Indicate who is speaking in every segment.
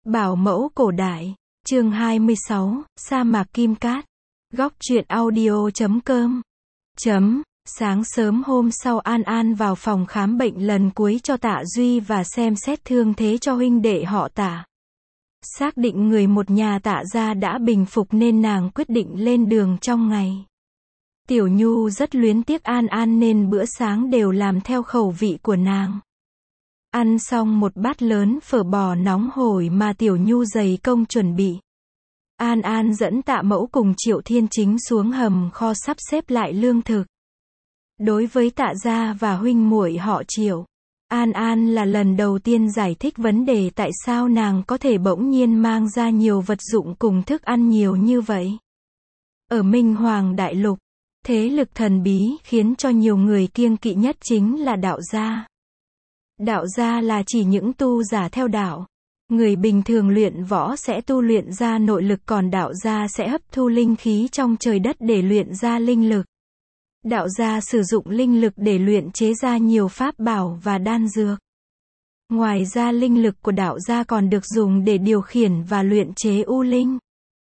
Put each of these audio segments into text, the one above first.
Speaker 1: Bảo mẫu cổ đại, chương 26, sa mạc Kim Cát. Góc truyện audio.com. Sáng sớm hôm sau An An vào phòng khám bệnh lần cuối cho Tạ Duy và xem xét thương thế cho huynh đệ họ Tạ. Xác định người một nhà Tạ gia đã bình phục nên nàng quyết định lên đường trong ngày. Tiểu Nhu rất luyến tiếc An An nên bữa sáng đều làm theo khẩu vị của nàng. Ăn xong một bát lớn phở bò nóng hổi mà Tiểu Nhu dày công chuẩn bị. An An dẫn Tạ Mẫu cùng Triệu Thiên Chính xuống hầm kho sắp xếp lại lương thực. Đối với Tạ gia và huynh muội họ Triệu, An An là lần đầu tiên giải thích vấn đề tại sao nàng có thể bỗng nhiên mang ra nhiều vật dụng cùng thức ăn nhiều như vậy. Ở Minh Hoàng Đại Lục, thế lực thần bí khiến cho nhiều người kiêng kỵ nhất chính là đạo gia. Đạo gia là chỉ những tu giả theo đạo. Người bình thường luyện võ sẽ tu luyện ra nội lực, còn đạo gia sẽ hấp thu linh khí trong trời đất để luyện ra linh lực. Đạo gia sử dụng linh lực để luyện chế ra nhiều pháp bảo và đan dược. Ngoài ra linh lực của đạo gia còn được dùng để điều khiển và luyện chế u linh.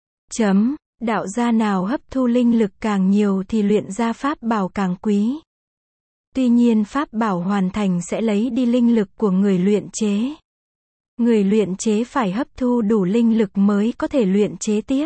Speaker 1: Đạo gia nào hấp thu linh lực càng nhiều thì luyện ra pháp bảo càng quý. Tuy nhiên pháp bảo hoàn thành sẽ lấy đi linh lực của người luyện chế. Người luyện chế phải hấp thu đủ linh lực mới có thể luyện chế tiếp.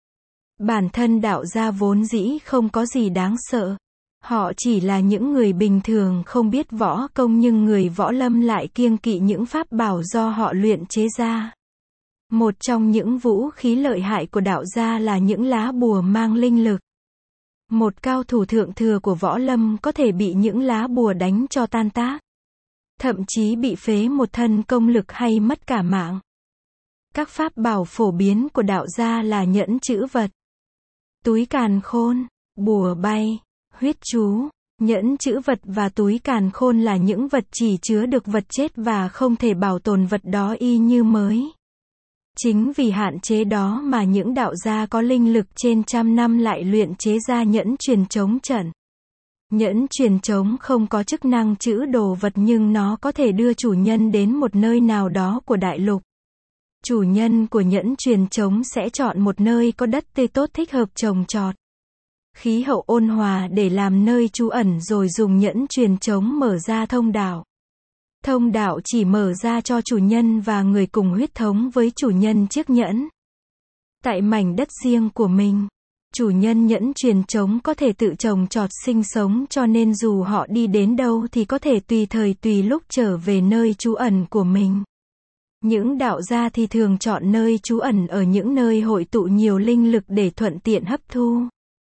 Speaker 1: Bản thân đạo gia vốn dĩ không có gì đáng sợ. Họ chỉ là những người bình thường không biết võ công, nhưng người võ lâm lại kiêng kỵ những pháp bảo do họ luyện chế ra. Một trong những vũ khí lợi hại của đạo gia là những lá bùa mang linh lực. Một cao thủ thượng thừa của võ lâm có thể bị những lá bùa đánh cho tan tác. Thậm chí bị phế một thân công lực hay mất cả mạng. Các pháp bảo phổ biến của đạo gia là nhẫn chữ vật, túi càn khôn, bùa bay, huyết chú. Nhẫn chữ vật và túi càn khôn là những vật chỉ chứa được vật chết và không thể bảo tồn vật đó y như mới. Chính vì hạn chế đó mà những đạo gia có linh lực trên trăm năm lại luyện chế ra nhẫn truyền chống trận. Nhẫn truyền chống không có chức năng trữ đồ vật, nhưng nó có thể đưa chủ nhân đến một nơi nào đó của đại lục. Chủ nhân của nhẫn truyền chống sẽ chọn một nơi có đất tươi tốt thích hợp trồng trọt, khí hậu ôn hòa để làm nơi trú ẩn, rồi dùng nhẫn truyền chống mở ra thông đạo. Thông đạo chỉ mở ra cho chủ nhân và người cùng huyết thống với chủ nhân chiếc nhẫn. Tại mảnh đất riêng của mình, chủ nhân nhẫn truyền chống có thể tự trồng trọt sinh sống, cho nên dù họ đi đến đâu thì có thể tùy thời tùy lúc trở về nơi trú ẩn của mình. Những đạo gia thì thường chọn nơi trú ẩn ở những nơi hội tụ nhiều linh lực để thuận tiện hấp thu.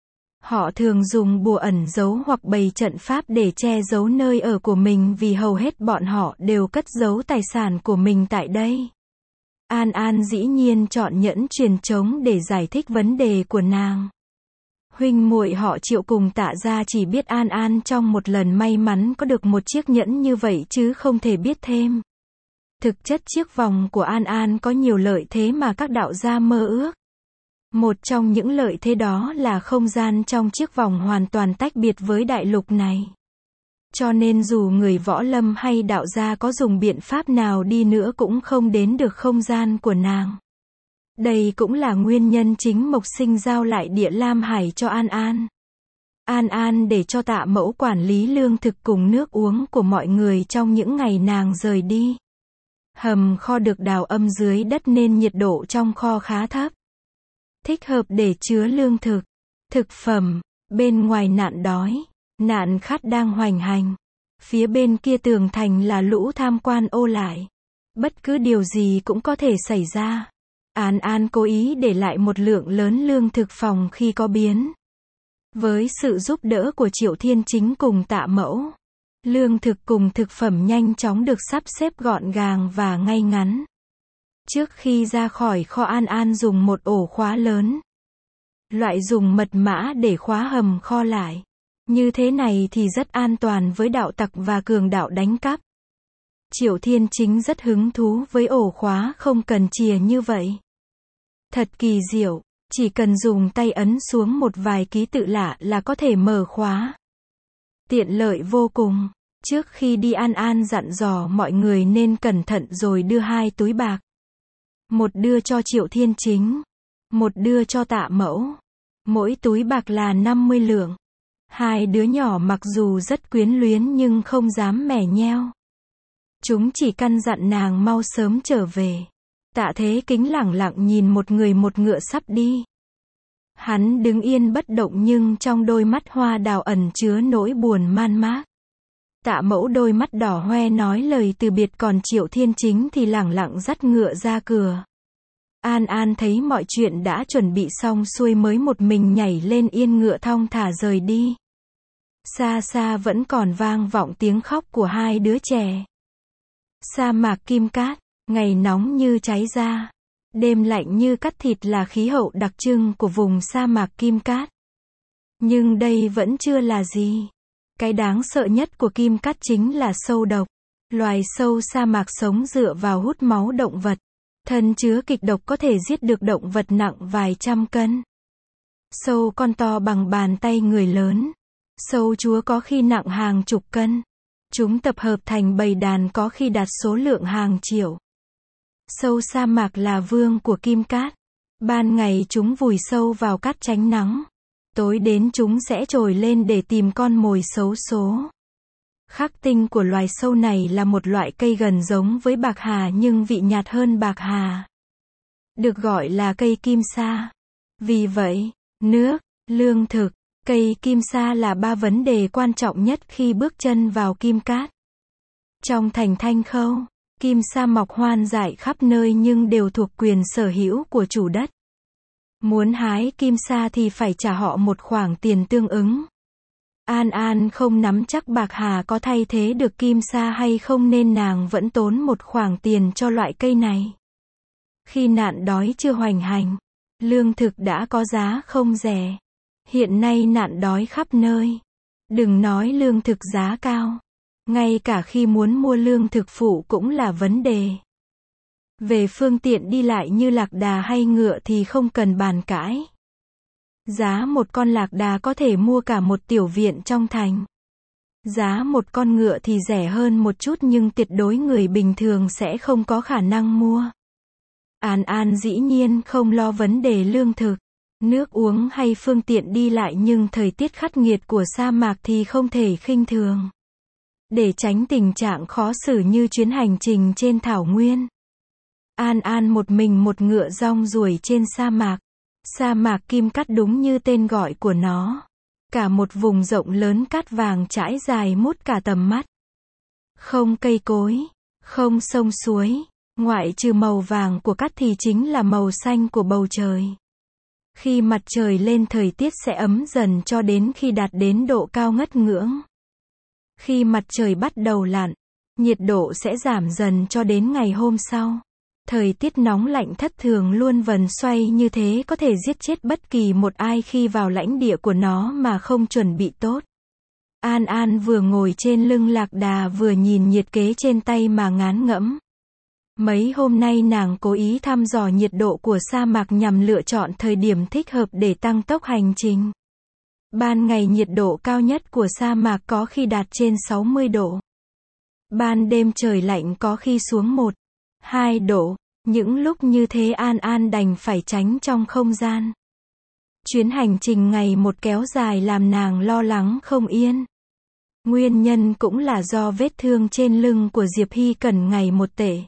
Speaker 1: Họ thường dùng bùa ẩn giấu hoặc bày trận pháp để che giấu nơi ở của mình, vì hầu hết bọn họ đều cất giấu tài sản của mình tại đây. An An dĩ nhiên chọn nhẫn truyền chống để giải thích vấn đề của nàng. Huynh muội họ Triệu cùng Tạ gia chỉ biết An An trong một lần may mắn có được một chiếc nhẫn như vậy chứ không thể biết thêm. Thực chất chiếc vòng của An An có nhiều lợi thế mà các đạo gia mơ ước. Một trong những lợi thế đó là không gian trong chiếc vòng hoàn toàn tách biệt với đại lục này. Cho nên dù người võ lâm hay đạo gia có dùng biện pháp nào đi nữa cũng không đến được không gian của nàng. Đây cũng là nguyên nhân chính Mộc Sinh giao lại địa Lam Hải cho An An. An An để cho Tạ Mẫu quản lý lương thực cùng nước uống của mọi người trong những ngày nàng rời đi. Hầm kho được đào âm dưới đất nên nhiệt độ trong kho khá thấp, thích hợp để chứa lương thực, thực phẩm. Bên ngoài nạn đói, nạn khát đang hoành hành. Phía bên kia tường thành là lũ tham quan ô lại. Bất cứ điều gì cũng có thể xảy ra. An An cố ý để lại một lượng lớn lương thực phòng khi có biến. Với sự giúp đỡ của Triệu Thiên Chính cùng Tạ Mẫu, lương thực cùng thực phẩm nhanh chóng được sắp xếp gọn gàng và ngay ngắn. Trước khi ra khỏi kho, An An dùng một ổ khóa lớn, loại dùng mật mã để khóa hầm kho lại. Như thế này thì rất an toàn với đạo tặc và cường đạo đánh cắp. Triệu Thiên Chính rất hứng thú với ổ khóa không cần chìa như vậy. Thật kỳ diệu, chỉ cần dùng tay ấn xuống một vài ký tự lạ là có thể mở khóa. Tiện lợi vô cùng. Trước khi đi An An dặn dò mọi người nên cẩn thận rồi đưa 2 túi bạc. một đưa cho Triệu Thiên Chính, một đưa cho Tạ Mẫu. Mỗi túi bạc là 50 lượng. Hai đứa nhỏ mặc dù rất quyến luyến nhưng không dám mè nheo. Chúng chỉ căn dặn nàng mau sớm trở về. Tạ Thế Kính lẳng lặng nhìn một người một ngựa sắp đi. Hắn đứng yên bất động nhưng trong đôi mắt hoa đào ẩn chứa nỗi buồn man mác. Tạ Mẫu đôi mắt đỏ hoe nói lời từ biệt, còn Triệu Thiên Chính thì lẳng lặng dắt ngựa ra cửa. An An thấy mọi chuyện đã chuẩn bị xong xuôi mới một mình nhảy lên yên ngựa thong thả rời đi. Xa xa vẫn còn vang vọng tiếng khóc của hai đứa trẻ. Sa mạc Kim Cát, ngày nóng như cháy da, đêm lạnh như cắt thịt là khí hậu đặc trưng của vùng sa mạc Kim Cát. Nhưng đây vẫn chưa là gì. Cái đáng sợ nhất của Kim Cát chính là sâu độc. Loài sâu sa mạc sống dựa vào hút máu động vật. Thân chứa kịch độc có thể giết được động vật nặng vài trăm cân. Sâu con to bằng bàn tay người lớn. Sâu chúa có khi nặng hàng chục cân. Chúng tập hợp thành bầy đàn có khi đạt số lượng hàng triệu. Sâu sa mạc là vương của Kim Cát. Ban ngày chúng vùi sâu vào cát tránh nắng. Tối đến chúng sẽ trồi lên để tìm con mồi xấu số. Khắc tinh của loài sâu này là một loại cây gần giống với bạc hà nhưng vị nhạt hơn bạc hà. Được gọi là cây kim sa. Vì vậy, nước, lương thực, cây kim sa là ba vấn đề quan trọng nhất khi bước chân vào Kim Cát. Trong thành Thanh Khâu, kim sa mọc hoan dại khắp nơi nhưng đều thuộc quyền sở hữu của chủ đất. Muốn hái kim sa thì phải trả họ một khoản tiền tương ứng. An An không nắm chắc bạc hà có thay thế được kim sa hay không nên nàng vẫn tốn một khoản tiền cho loại cây này. Khi nạn đói chưa hoành hành, lương thực đã có giá không rẻ. Hiện nay nạn đói khắp nơi. Đừng nói lương thực giá cao. Ngay cả khi muốn mua lương thực phụ cũng là vấn đề. Về phương tiện đi lại như lạc đà hay ngựa thì không cần bàn cãi. Giá một con lạc đà có thể mua cả một tiểu viện trong thành. Giá một con ngựa thì rẻ hơn một chút nhưng tuyệt đối người bình thường sẽ không có khả năng mua. An An dĩ nhiên không lo vấn đề lương thực, nước uống hay phương tiện đi lại nhưng thời tiết khắc nghiệt của sa mạc thì không thể khinh thường. Để tránh tình trạng khó xử như chuyến hành trình trên thảo nguyên, An An một mình một ngựa rong ruổi trên sa mạc. Sa mạc Kim Cát đúng như tên gọi của nó. Cả một vùng rộng lớn cát vàng trải dài mút cả tầm mắt. Không cây cối, không sông suối, ngoại trừ màu vàng của cát thì chính là màu xanh của bầu trời. Khi mặt trời lên thời tiết sẽ ấm dần cho đến khi đạt đến độ cao ngất ngưỡng. Khi mặt trời bắt đầu lặn, nhiệt độ sẽ giảm dần cho đến ngày hôm sau. Thời tiết nóng lạnh thất thường luôn vần xoay như thế có thể giết chết bất kỳ một ai khi vào lãnh địa của nó mà không chuẩn bị tốt. An An vừa ngồi trên lưng lạc đà vừa nhìn nhiệt kế trên tay mà ngán ngẫm. Mấy hôm nay nàng cố ý thăm dò nhiệt độ của sa mạc nhằm lựa chọn thời điểm thích hợp để tăng tốc hành trình. Ban ngày nhiệt độ cao nhất của sa mạc có khi đạt trên 60 độ. Ban đêm trời lạnh có khi xuống 1, 2 độ. Những lúc như thế An An đành phải tránh trong không gian. Chuyến hành trình ngày một kéo dài làm nàng lo lắng không yên. Nguyên nhân cũng là do vết thương trên lưng của Diệp Hy Cẩn ngày một tệ.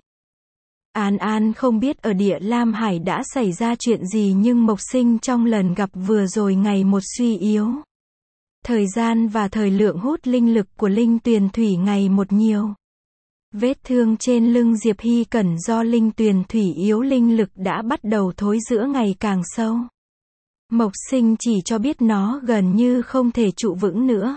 Speaker 1: An An không biết ở địa Lam Hải đã xảy ra chuyện gì nhưng Mộc Sinh trong lần gặp vừa rồi ngày một suy yếu. Thời gian và thời lượng hút linh lực của linh tuyền thủy ngày một nhiều. Vết thương trên lưng Diệp Hy Cẩn do linh tuyền thủy yếu linh lực đã bắt đầu thối rữa ngày càng sâu. Mộc Sinh chỉ cho biết nó gần như không thể trụ vững nữa.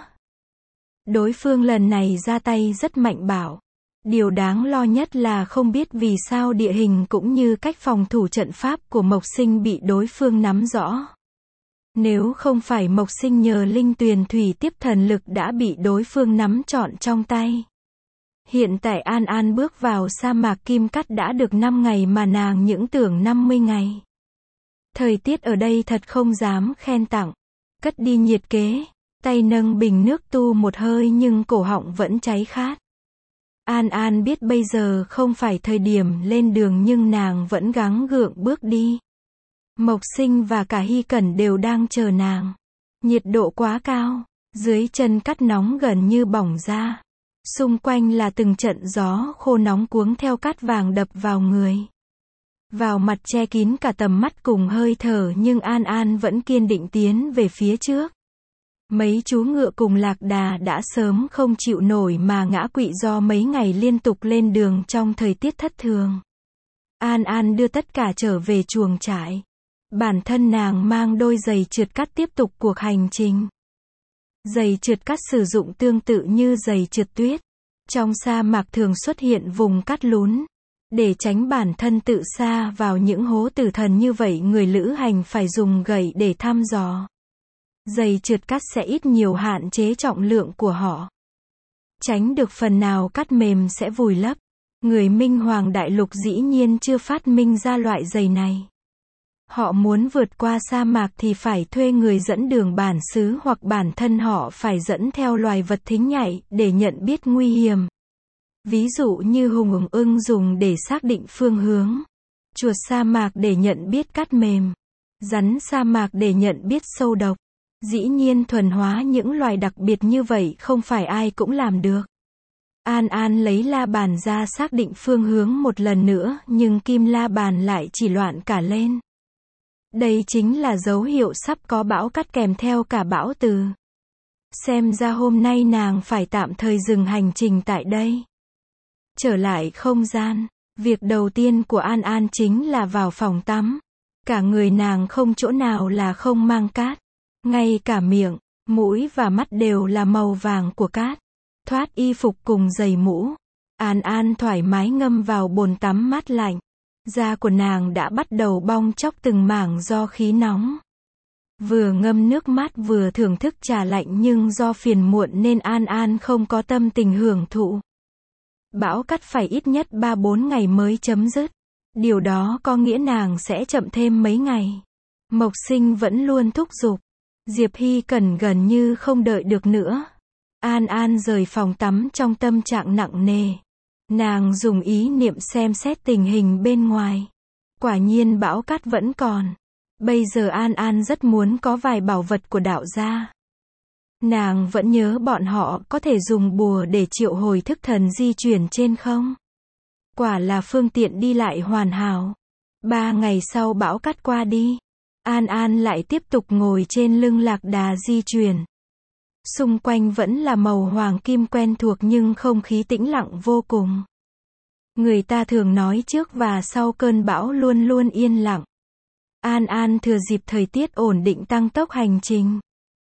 Speaker 1: Đối phương lần này ra tay rất mạnh bạo. Điều đáng lo nhất là không biết vì sao địa hình cũng như cách phòng thủ trận pháp của Mộc Sinh bị đối phương nắm rõ. Nếu không phải Mộc Sinh nhờ linh tuyền thủy tiếp thần lực đã bị đối phương nắm trọn trong tay. Hiện tại An An bước vào sa mạc Kim Cát đã được 5 ngày mà nàng những tưởng 50 ngày. Thời tiết ở đây thật không dám khen tặng. Cất đi nhiệt kế, tay nâng bình nước tu một hơi nhưng cổ họng vẫn cháy khát. An An biết bây giờ không phải thời điểm lên đường nhưng nàng vẫn gắng gượng bước đi. Mộc Sinh và cả Hy Cẩn đều đang chờ nàng. Nhiệt độ quá cao, dưới chân cát nóng gần như bỏng ra. Xung quanh là từng trận gió khô nóng cuống theo cát vàng đập vào người. Vào mặt che kín cả tầm mắt cùng hơi thở nhưng An An vẫn kiên định tiến về phía trước. Mấy chú ngựa cùng lạc đà đã sớm không chịu nổi mà ngã quỵ do mấy ngày liên tục lên đường trong thời tiết thất thường. An An đưa tất cả trở về chuồng trại. Bản thân nàng mang đôi giày trượt cát tiếp tục cuộc hành trình. Giày trượt cát sử dụng tương tự như giày trượt tuyết. Trong sa mạc thường xuất hiện vùng cát lún. Để tránh bản thân tự sa vào những hố tử thần như vậy, người lữ hành phải dùng gậy để thăm dò. Giày trượt cát sẽ ít nhiều hạn chế trọng lượng của họ. Tránh được phần nào cát mềm sẽ vùi lấp. Người Minh Hoàng Đại Lục dĩ nhiên chưa phát minh ra loại giày này. Họ muốn vượt qua sa mạc thì phải thuê người dẫn đường bản xứ hoặc bản thân họ phải dẫn theo loài vật thính nhạy để nhận biết nguy hiểm. Ví dụ như hùng ưng dùng để xác định phương hướng. Chuột sa mạc để nhận biết cát mềm. Rắn sa mạc để nhận biết sâu độc. Dĩ nhiên thuần hóa những loài đặc biệt như vậy không phải ai cũng làm được. An An lấy la bàn ra xác định phương hướng một lần nữa nhưng kim la bàn lại chỉ loạn cả lên. Đây chính là dấu hiệu sắp có bão cát kèm theo cả bão từ. Xem ra hôm nay nàng phải tạm thời dừng hành trình tại đây. Trở lại không gian, việc đầu tiên của An An chính là vào phòng tắm. Cả người nàng không chỗ nào là không mang cát. Ngay cả miệng, mũi và mắt đều là màu vàng của cát. Thoát y phục cùng giày mũ. An An thoải mái ngâm vào bồn tắm mát lạnh. Da của nàng đã bắt đầu bong tróc từng mảng do khí nóng. Vừa ngâm nước mát vừa thưởng thức trà lạnh nhưng do phiền muộn nên An An không có tâm tình hưởng thụ. Bão cát phải ít nhất 3-4 ngày mới chấm dứt. Điều đó có nghĩa nàng sẽ chậm thêm mấy ngày. Mộc Sinh vẫn luôn thúc giục. Diệp Hy Cẩn gần như không đợi được nữa. An An rời phòng tắm trong tâm trạng nặng nề. Nàng dùng ý niệm xem xét tình hình bên ngoài. Quả nhiên bão cát vẫn còn. Bây giờ An An rất muốn có vài bảo vật của đạo gia. Nàng vẫn nhớ bọn họ có thể dùng bùa để triệu hồi thức thần di chuyển trên không. Quả là phương tiện đi lại hoàn hảo. 3 ngày sau bão cát qua đi. An An lại tiếp tục ngồi trên lưng lạc đà di chuyển. Xung quanh vẫn là màu hoàng kim quen thuộc nhưng không khí tĩnh lặng vô cùng. Người ta thường nói trước và sau cơn bão luôn luôn yên lặng. An An thừa dịp thời tiết ổn định tăng tốc hành trình.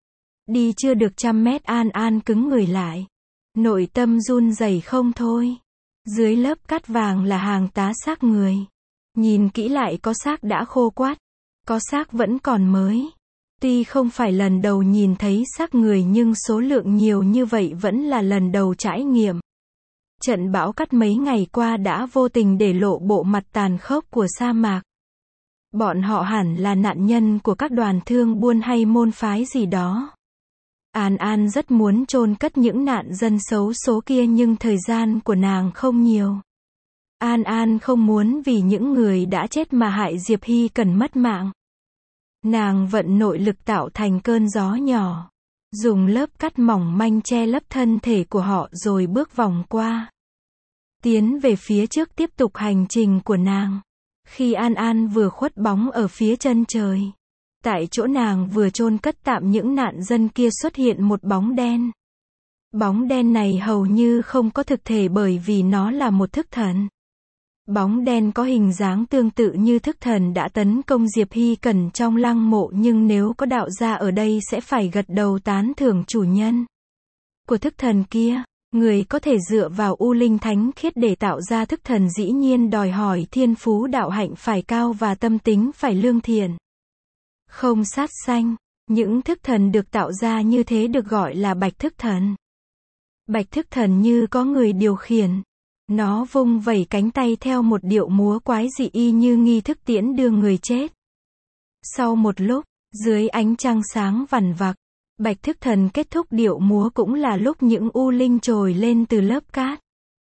Speaker 1: Đi chưa được 100 mét An An cứng người lại. Nội tâm run rẩy không thôi. Dưới lớp cát vàng là hàng tá xác người. Nhìn kỹ lại có xác đã khô quắt. Có xác vẫn còn mới. Tuy không phải lần đầu nhìn thấy xác người nhưng số lượng nhiều như vậy vẫn là lần đầu trải nghiệm. Trận bão cát mấy ngày qua đã vô tình để lộ bộ mặt tàn khốc của sa mạc. Bọn họ hẳn là nạn nhân của các đoàn thương buôn hay môn phái gì đó. An An rất muốn chôn cất những nạn dân xấu số kia nhưng thời gian của nàng không nhiều. An An không muốn vì những người đã chết mà hại Diệp Hy Cẩn mất mạng. Nàng vận nội lực tạo thành cơn gió nhỏ. Dùng lớp cát mỏng manh che lấp thân thể của họ rồi bước vòng qua. Tiến về phía trước tiếp tục hành trình của nàng. Khi An An vừa khuất bóng ở phía chân trời. Tại chỗ nàng vừa chôn cất tạm những nạn dân kia xuất hiện một bóng đen. Bóng đen này hầu như không có thực thể bởi vì nó là một thức thần. Bóng đen có hình dáng tương tự như thức thần đã tấn công Diệp Hy Cẩn trong lăng mộ nhưng nếu có đạo gia ở đây sẽ phải gật đầu tán thưởng chủ nhân của thức thần kia. Người có thể dựa vào U Linh Thánh Khiết để tạo ra thức thần dĩ nhiên đòi hỏi thiên phú đạo hạnh phải cao và tâm tính phải lương thiện. Không sát sanh, những thức thần được tạo ra như thế được gọi là bạch thức thần. Bạch thức thần như có người điều khiển. Nó vung vẩy cánh tay theo một điệu múa quái dị y như nghi thức tiễn đưa người chết. Sau một lúc, dưới ánh trăng sáng vằn vặc, bạch thức thần kết thúc điệu múa cũng là lúc những u linh trồi lên từ lớp cát.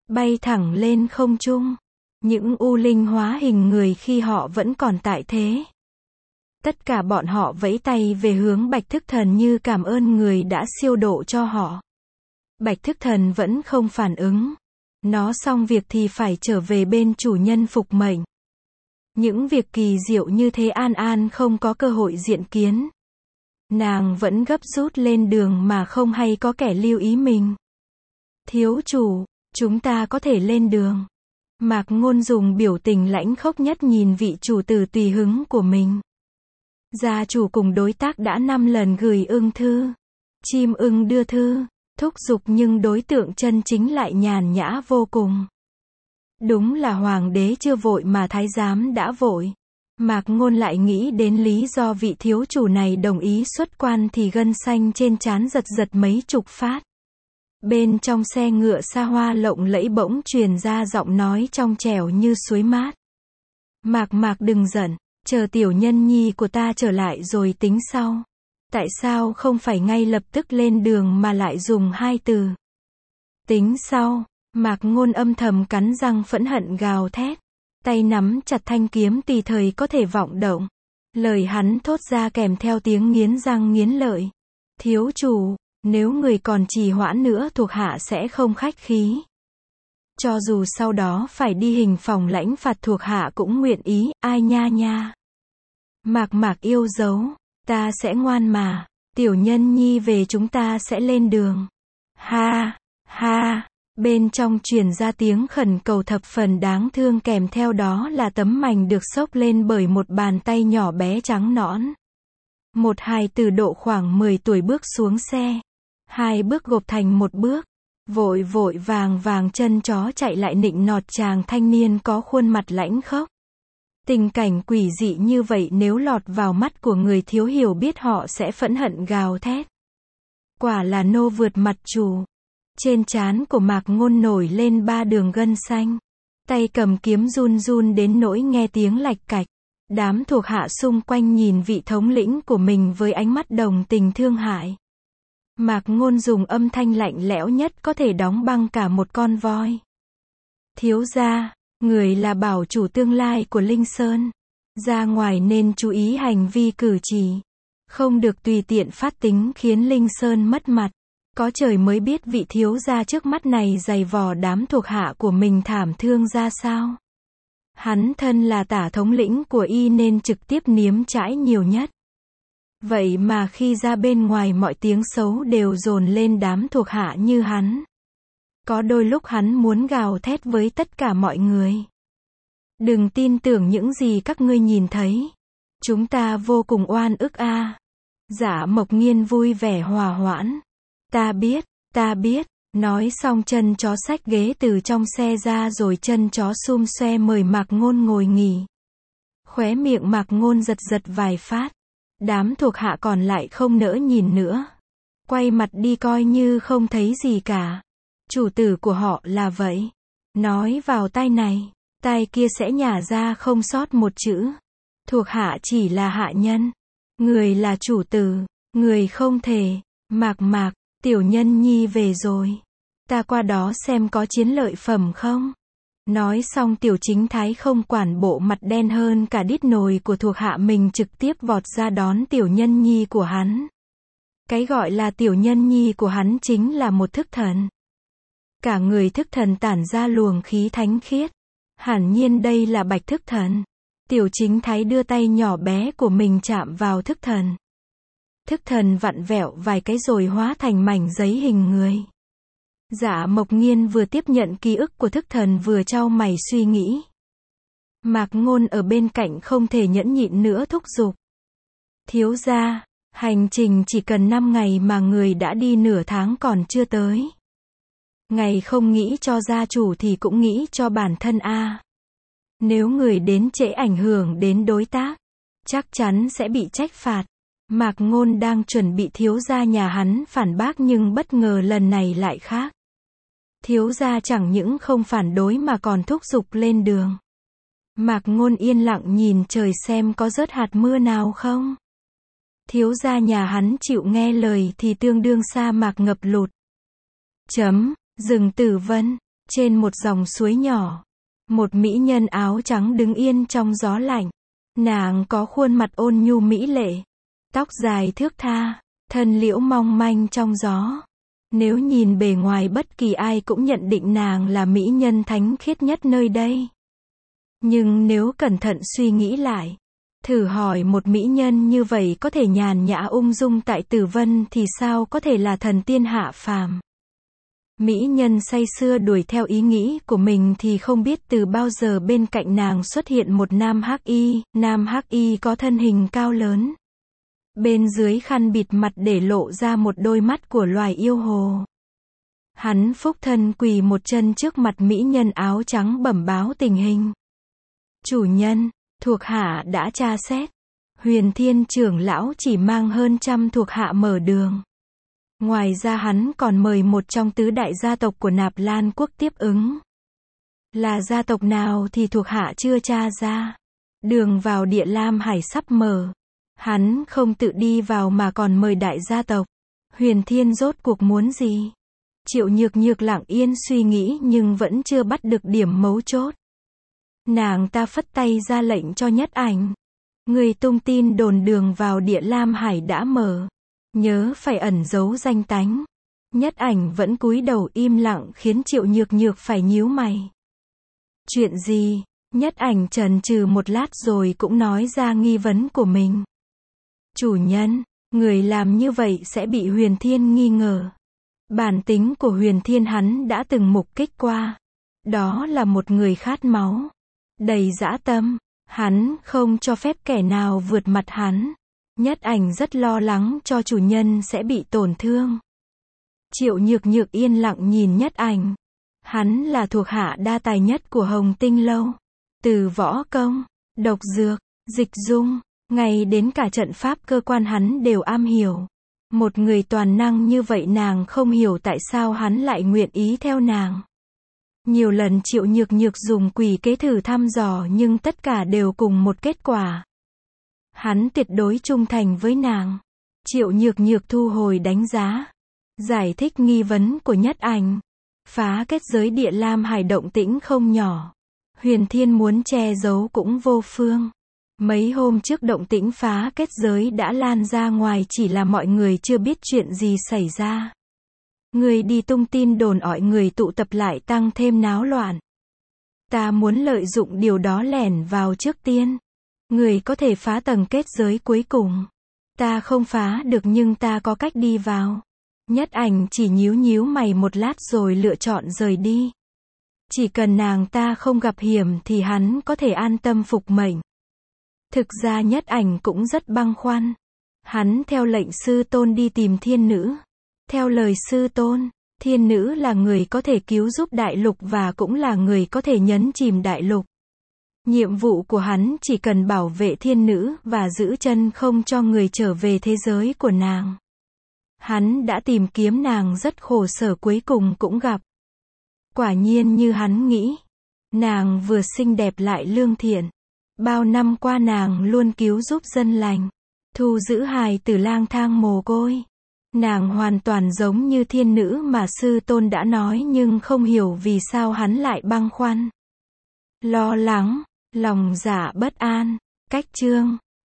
Speaker 1: bay thẳng lên không trung. Những u linh hóa hình người khi họ vẫn còn tại thế. Tất cả bọn họ vẫy tay về hướng Bạch Thức Thần như cảm ơn người đã siêu độ cho họ. Bạch Thức Thần vẫn không phản ứng. Nó xong việc thì phải trở về bên chủ nhân phục mệnh. Những việc kỳ diệu như thế An An không có cơ hội diện kiến. Nàng vẫn gấp rút lên đường mà không hay có kẻ lưu ý mình. Thiếu chủ, chúng ta có thể lên đường. Mạc Ngôn dùng biểu tình lãnh khốc nhất nhìn vị chủ tử tùy hứng của mình. Gia chủ cùng đối tác đã 5 lần gửi ưng thư. Chim ưng đưa thư, thúc giục nhưng đối tượng chân chính lại nhàn nhã vô cùng. Đúng là hoàng đế chưa vội mà thái giám đã vội. Mạc Ngôn lại nghĩ đến lý do vị thiếu chủ này đồng ý xuất quan thì gân xanh trên trán giật giật mấy chục phát. Bên trong xe ngựa xa hoa lộng lẫy bỗng truyền ra giọng nói trong trẻo như suối mát. Mạc đừng giận, chờ tiểu nhân nhi của ta trở lại rồi tính sau. Tại sao không phải ngay lập tức lên đường mà lại dùng 2 từ? Tính sau. Mạc Ngôn âm thầm cắn răng phẫn hận gào thét. Tay nắm chặt thanh kiếm tùy thời có thể vọng động. Lời hắn thốt ra kèm theo tiếng nghiến răng nghiến lợi. Thiếu chủ, nếu người còn trì hoãn nữa thuộc hạ sẽ không khách khí. Cho dù sau đó phải đi hình phòng lãnh phạt thuộc hạ cũng nguyện ý, ai nha nha. Mạc yêu dấu, ta sẽ ngoan mà, tiểu nhân nhi về chúng ta sẽ lên đường. Ha, ha. Bên trong truyền ra tiếng khẩn cầu thập phần đáng thương kèm theo đó là tấm mành được xốc lên bởi một bàn tay nhỏ bé trắng nõn. Một hài tử độ khoảng 10 tuổi bước xuống xe. 2 bước gộp thành 1 bước. Vội vàng chân chó chạy lại nịnh nọt chàng thanh niên có khuôn mặt lãnh khốc. Tình cảnh quỷ dị như vậy nếu lọt vào mắt của người thiếu hiểu biết họ sẽ phẫn hận gào thét. Quả là nô vượt mặt chủ. Trên trán của Mạc Ngôn nổi lên 3 đường gân xanh. Tay cầm kiếm run run đến nỗi nghe tiếng lạch cạch. Đám thuộc hạ xung quanh nhìn vị thống lĩnh của mình với ánh mắt đồng tình thương hại. Mạc Ngôn dùng âm thanh lạnh lẽo nhất có thể đóng băng cả một con voi. Thiếu gia, người là bảo chủ tương lai của Linh Sơn. Ra ngoài nên chú ý hành vi cử chỉ. Không được tùy tiện phát tính khiến Linh Sơn mất mặt. Có trời mới biết vị thiếu gia trước mắt này giày vò đám thuộc hạ của mình thảm thương ra sao. Hắn thân là tả thống lĩnh của y nên trực tiếp nếm trãi nhiều nhất. Vậy mà khi ra bên ngoài mọi tiếng xấu đều dồn lên đám thuộc hạ như hắn. Có đôi lúc hắn muốn gào thét với tất cả mọi người. Đừng tin tưởng những gì các ngươi nhìn thấy. Chúng ta vô cùng oan ức a. Giả Mộc Nghiên vui vẻ hòa hoãn. Ta biết, nói xong chân chó xách ghế từ trong xe ra rồi chân chó xum xoe mời Mạc Ngôn ngồi nghỉ. Khóe miệng Mạc Ngôn giật vài phát. Đám thuộc hạ còn lại không nỡ nhìn nữa. Quay mặt đi coi như không thấy gì cả. Chủ tử của họ là vậy. Nói vào tai này, tai kia sẽ nhả ra không sót một chữ. Thuộc hạ chỉ là hạ nhân. Người là chủ tử, người không thể. Mạc, tiểu nhân nhi về rồi. Ta qua đó xem có chiến lợi phẩm không. Nói xong tiểu chính thái không quản bộ mặt đen hơn cả đít nồi của thuộc hạ mình trực tiếp vọt ra đón tiểu nhân nhi của hắn. Cái gọi là tiểu nhân nhi của hắn chính là một thức thần. Cả người thức thần tản ra luồng khí thánh khiết. Hẳn nhiên đây là Bạch Thức Thần. Tiểu chính thái đưa tay nhỏ bé của mình chạm vào thức thần. Thức thần vặn vẹo vài cái rồi hóa thành mảnh giấy hình người. Giả Mộc Nghiên vừa tiếp nhận ký ức của thức thần vừa chau mày suy nghĩ. Mạc Ngôn ở bên cạnh không thể nhẫn nhịn nữa thúc giục. Thiếu gia, hành trình chỉ cần 5 ngày mà người đã đi nửa tháng còn chưa tới. Ngày không nghĩ cho gia chủ thì cũng nghĩ cho bản thân a. Nếu người đến trễ ảnh hưởng đến đối tác, chắc chắn sẽ bị trách phạt. Mạc Ngôn đang chuẩn bị thiếu gia nhà hắn phản bác nhưng bất ngờ lần này lại khác. Thiếu gia chẳng những không phản đối mà còn thúc giục lên đường. Mạc Ngôn yên lặng nhìn trời xem có rớt hạt mưa nào không. Thiếu gia nhà hắn chịu nghe lời thì tương đương sa mạc ngập lụt. Rừng Tử Vân, Trên một dòng suối nhỏ, một mỹ nhân áo trắng đứng yên trong gió lạnh. Nàng có khuôn mặt ôn nhu mỹ lệ, tóc dài thướt tha, thân liễu mong manh trong gió. Nếu nhìn bề ngoài bất kỳ ai cũng nhận định nàng là mỹ nhân thánh khiết nhất nơi đây. Nhưng nếu cẩn thận suy nghĩ lại, thử hỏi một mỹ nhân như vậy có thể nhàn nhã ung dung tại Tử Vân thì sao có thể là thần tiên hạ phàm. Mỹ nhân say sưa đuổi theo ý nghĩ của mình thì không biết từ bao giờ bên cạnh nàng xuất hiện một nam hắc y có thân hình cao lớn. Bên dưới khăn bịt mặt để lộ ra một đôi mắt của loài yêu hồ. Hắn phúc thân quỳ một chân trước mặt mỹ nhân áo trắng bẩm báo tình hình. Chủ nhân, thuộc hạ đã tra xét. Huyền Thiên trưởng lão chỉ mang hơn 100 thuộc hạ mở đường. Ngoài ra hắn còn mời một trong tứ đại gia tộc của Nạp Lan quốc tiếp ứng. Là gia tộc nào thì thuộc hạ chưa tra ra. Đường vào Địa Lam Hải sắp mở. Hắn không tự đi vào mà còn mời đại gia tộc. Huyền Thiên rốt cuộc muốn gì? Triệu Nhược Nhược lặng yên suy nghĩ nhưng vẫn chưa bắt được điểm mấu chốt. Nàng ta phất tay ra lệnh cho Nhất Ảnh. Người tung tin đồn đường vào Địa Lam Hải đã mở. Nhớ phải ẩn giấu danh tánh. Nhất Ảnh vẫn cúi đầu im lặng khiến Triệu Nhược Nhược phải nhíu mày. Chuyện gì? Nhất Ảnh chần chừ một lát rồi cũng nói ra nghi vấn của mình. Chủ nhân, người làm như vậy sẽ bị Huyền Thiên nghi ngờ. Bản tính của Huyền Thiên hắn đã từng mục kích qua. Đó là một người khát máu, đầy dã tâm. Hắn không cho phép kẻ nào vượt mặt hắn. Nhất Ảnh rất lo lắng cho chủ nhân sẽ bị tổn thương. Triệu Nhược Nhược yên lặng nhìn Nhất Ảnh. Hắn là thuộc hạ đa tài nhất của Hồng Tinh Lâu. Từ võ công, độc dược, dịch dung, ngay đến cả trận pháp cơ quan hắn đều am hiểu. Một người toàn năng như vậy nàng không hiểu tại sao hắn lại nguyện ý theo nàng. Nhiều lần Triệu Nhược Nhược dùng quỷ kế thử thăm dò nhưng tất cả đều cùng một kết quả. Hắn tuyệt đối trung thành với nàng. Triệu Nhược Nhược thu hồi đánh giá. Giải thích nghi vấn của Nhất Ảnh. Phá kết giới Địa Lam Hải động tĩnh không nhỏ. Huyền Thiên muốn che giấu cũng vô phương. Mấy hôm trước động tĩnh phá kết giới đã lan ra ngoài chỉ là mọi người chưa biết chuyện gì xảy ra. Người đi tung tin đồn ỏi người tụ tập lại tăng thêm náo loạn. Ta muốn lợi dụng điều đó lẻn vào trước tiên. Người có thể phá tầng kết giới cuối cùng. Ta không phá được nhưng ta có cách đi vào. Nhất Ảnh chỉ nhíu mày một lát rồi lựa chọn rời đi. Chỉ cần nàng ta không gặp hiểm thì hắn có thể an tâm phục mệnh. Thực ra Nhất Ảnh cũng rất băn khoăn. Hắn theo lệnh sư tôn đi tìm thiên nữ. Theo lời sư tôn, thiên nữ là người có thể cứu giúp đại lục và cũng là người có thể nhấn chìm đại lục. Nhiệm vụ của hắn chỉ cần bảo vệ thiên nữ và giữ chân không cho người trở về thế giới của nàng. Hắn đã tìm kiếm nàng rất khổ sở cuối cùng cũng gặp. Quả nhiên như hắn nghĩ. Nàng vừa xinh đẹp lại lương thiện. Bao năm qua nàng luôn cứu giúp dân lành. Thu giữ hài tử lang thang mồ côi. Nàng hoàn toàn giống như thiên nữ mà sư tôn đã nói nhưng không hiểu vì sao hắn lại băn khoăn. Lo lắng, lòng dạ bất an. Cách chương